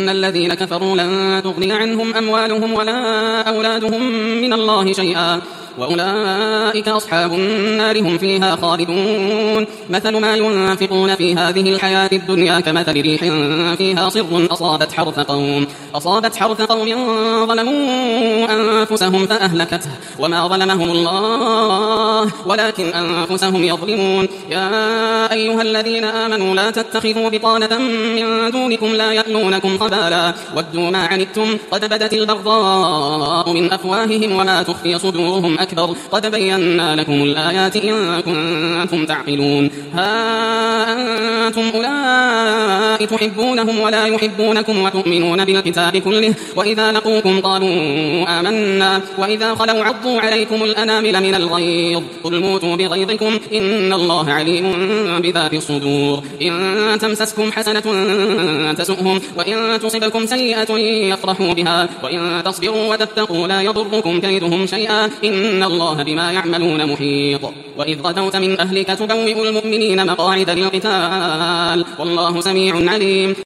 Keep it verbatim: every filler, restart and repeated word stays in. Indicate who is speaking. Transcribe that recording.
Speaker 1: إن الذين كفروا لن تغني عنهم أموالهم ولا أولادهم من الله شيئا وأولئك أصحاب النار هم فيها خالدون. مثل ما ينفقون في هذه الحياة الدنيا كمثل ريح فيها صر أصابت حرث قوم أصابت حرث قوم ظلموا أنفسهم فأهلكته وما ظلمهم الله ولكن أنفسهم يظلمون. يا أيها الذين آمنوا لا تتخذوا بطانة من دونكم لا يألونكم خبالا ودوا ما عنتم قد بدت البغضاء من أفواههم وما تخفي صدورهم أكبر قد بينا لكم الآيات إن كنتم تعقلون. ها أنتم أولئك تحبونهم ولا يحبونكم وتؤمنون بالكتاب كله وإذا لقوكم قالوا آمنا وإذا خلوا عضوا عليكم الأنامل من الغيظ قل موتوا بغيظكم إن الله عليم بذات الصدور. إن تمسسكم حسنة تسؤهم وإن تصبكم سيئة يفرحوا بها وإن تصبروا وتتقوا لا يضركم كيدهم شيئا إن الله بما يعملون محيط. وإذ غدوت من أهلك تبوئ المؤمنين مقاعد للقتال والله سميع عليم.